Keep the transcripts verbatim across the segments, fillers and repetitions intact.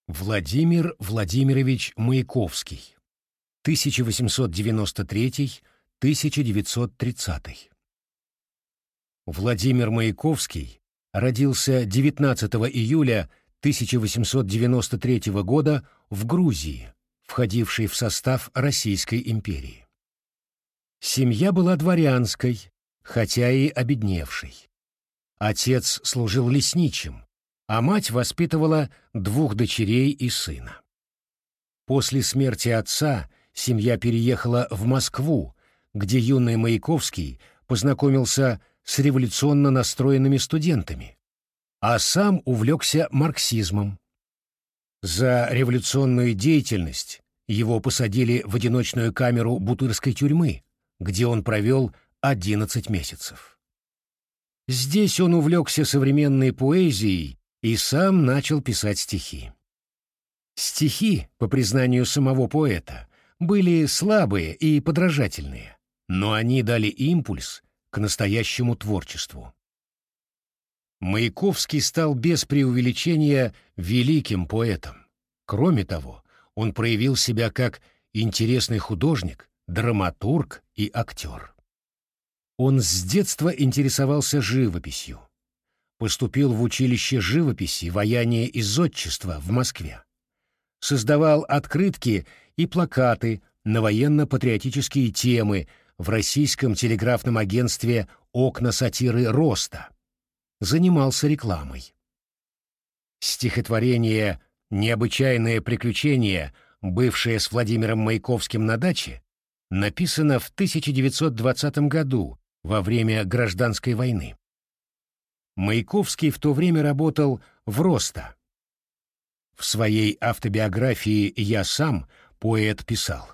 Владимир Владимирович Маяковский. тысяча восемьсот девяносто третий — тысяча девятьсот тридцатый. Владимир Маяковский родился девятнадцатого июля тысяча восемьсот девяносто третьего года в Грузии, входившей в состав Российской империи. Семья была дворянской, хотя и обедневшей. Отец служил лесничим, а мать воспитывала двух дочерей и сына. После смерти отца семья переехала в Москву, где юный Маяковский познакомился с революционно настроенными студентами, а сам увлекся марксизмом. За революционную деятельность его посадили в одиночную камеру Бутырской тюрьмы, где он провел одиннадцать месяцев. Здесь он увлекся современной поэзией и сам начал писать стихи. Стихи, по признанию самого поэта, были слабые и подражательные, но они дали импульс к настоящему творчеству. Маяковский стал без преувеличения великим поэтом. Кроме того, он проявил себя как интересный художник, драматург и актер. Он с детства интересовался живописью. Поступил в училище живописи, ваяния и зодчества в Москве. Создавал открытки и плакаты на военно-патриотические темы в российском телеграфном агентстве «Окна сатиры Роста». Занимался рекламой. Стихотворение «Необычайное приключение», бывшее с Владимиром Маяковским на даче, написано в тысяча девятьсот двадцатом году во время Гражданской войны. Маяковский в то время работал в «Роста». В своей автобиографии «Я сам» поэт писал: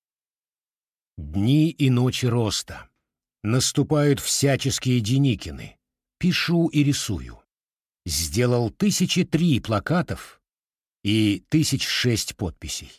«Дни и ночи Роста. Наступают всяческие Деникины. Пишу и рисую. Сделал тысячи три плакатов и тысяч шесть подписей».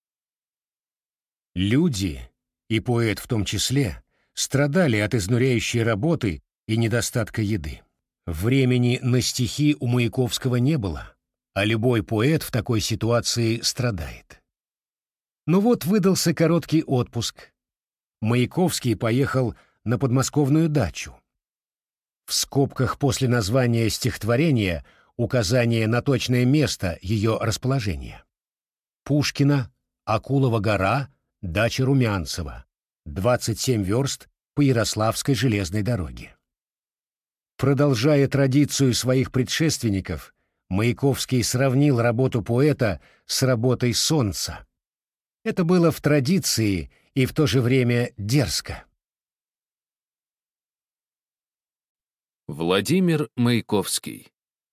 Люди, и поэт в том числе, страдали от изнуряющей работы и недостатка еды. Времени на стихи у Маяковского не было, а любой поэт в такой ситуации страдает. Но вот выдался короткий отпуск. Маяковский поехал на подмосковную дачу. В скобках после названия стихотворения указание на точное место ее расположения. Пушкина, Акулова гора, дача Румянцева, двадцать семь верст по Ярославской железной дороге. Продолжая традицию своих предшественников, Маяковский сравнил работу поэта с работой солнца. Это было в традиции и в то же время дерзко. Владимир Маяковский.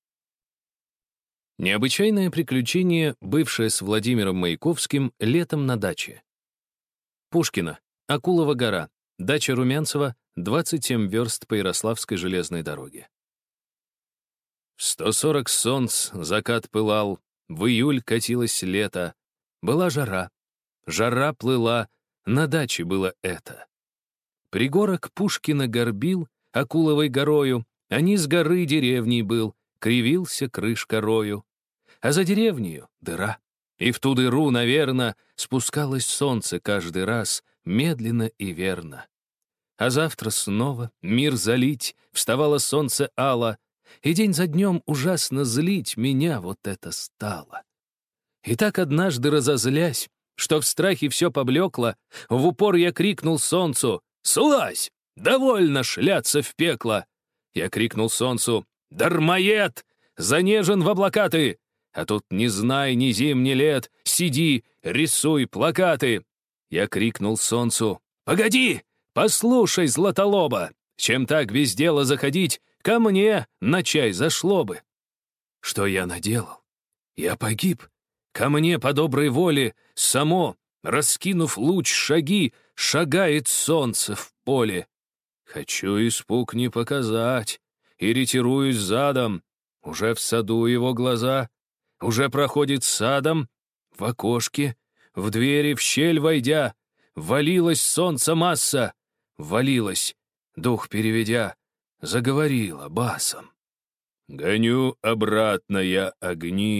Необычайное приключение, бывшее с Владимиром Маяковским летом на даче. Пушкина, Акулова гора, дача Румянцева, двадцать семь верст по Ярославской железной дороге. В сто сорок солнц закат пылал, в июль катилось лето. Была жара, жара плыла, на даче было это. Пригорок Пушкина горбил Акуловой горою, а низ горы деревней был, кривился крыш корою. А за деревнею дыра, и в ту дыру, наверно, спускалось солнце каждый раз, медленно и верно. А завтра снова мир залить, вставало солнце ало, и день за днем ужасно злить меня вот это стало. И так однажды разозлясь, что в страхе все поблекло, в упор я крикнул солнцу: «Слазь! Довольно шляться в пекло!» Я крикнул солнцу: «Дармоед! Занежен в облака ты! А тут ни знай ни зим, ни лет, сиди, рисуй плакаты!» Я крикнул солнцу: «Погоди! Послушай, златолоба! Чем так без дела заходить, ко мне на чай зашло бы!» Что я наделал? Я погиб. Ко мне по доброй воле само, раскинув луч шаги, шагает солнце в поле. Хочу испуг не показать, и ретируюсь задом. Уже в саду его глаза, уже проходит садом, в окошке, в двери, в щель войдя, валилось солнце масса, валилось, дух переведя, заговорила басом. «Гоню обратно я огни,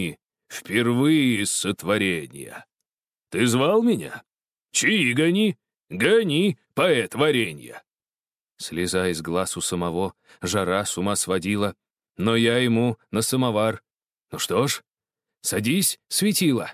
впервые с сотворения. Ты звал меня? Чаи гони, гони, поэт варенья. Слеза из глаз у самого, жара с ума сводила, но я ему на самовар. Ну что ж, садись, светило.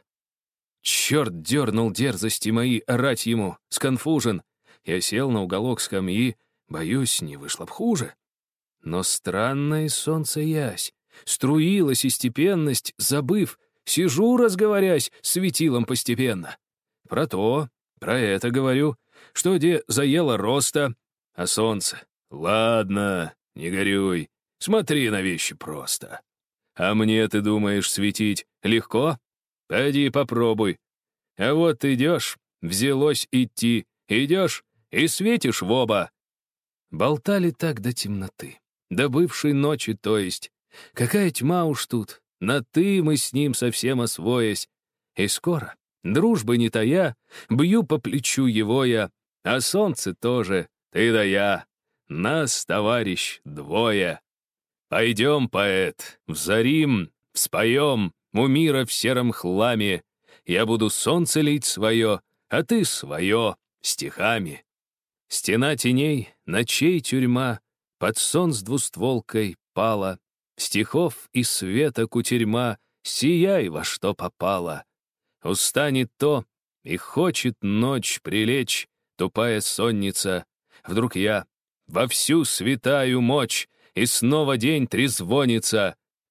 Черт дернул дерзости мои орать ему, сконфужен. Я сел на уголок скамьи, боюсь, не вышло б хуже. Но странное солнце ясь, струилась и степенность, забыв, сижу, разговорясь, светилом постепенно. Про то, про это говорю, что где заело роста, а солнце. Ладно, не горюй, смотри на вещи просто. А мне, ты думаешь, светить легко? Пойди попробуй. А вот идешь, взялось идти, идешь и светишь в оба. Болтали так до темноты, до бывшей ночи, то есть. Какая тьма уж тут, на «ты» мы с ним совсем освоясь. И скоро, дружбы не тая, бью по плечу его я, а солнце тоже, ты да я. Нас, товарищ, двое. Пойдем, поэт, взорим, вспоем у мира в сером хламе. Я буду солнце лить свое, а ты свое стихами. Стена теней, ночей тюрьма, под сон с двустволкой пала. Стихов и света кутерьма, сияй во что попало. Устанет то, и хочет ночь прилечь, тупая сонница. Вдруг я во всю святаю мочь, и снова день трезвонится.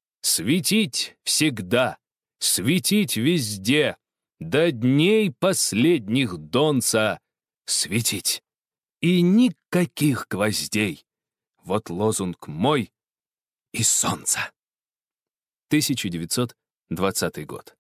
Светить всегда, светить везде, до дней последних донца. Светить, и никаких гвоздей. Вот лозунг мой и солнца. тысяча девятьсот двадцатый год.